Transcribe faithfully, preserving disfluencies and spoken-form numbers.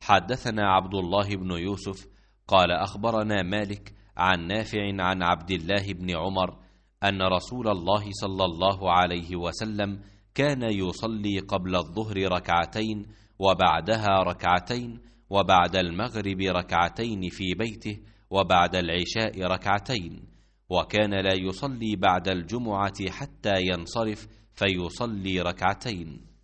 حدثنا عبد الله بن يوسف قال أخبرنا مالك عن نافع عن عبد الله بن عمر أن رسول الله صلى الله عليه وسلم كان يصلي قبل الظهر ركعتين وبعدها ركعتين وبعد المغرب ركعتين في بيته وبعد العشاء ركعتين، وكان لا يصلي بعد الجمعة حتى ينصرف فيصلي ركعتين.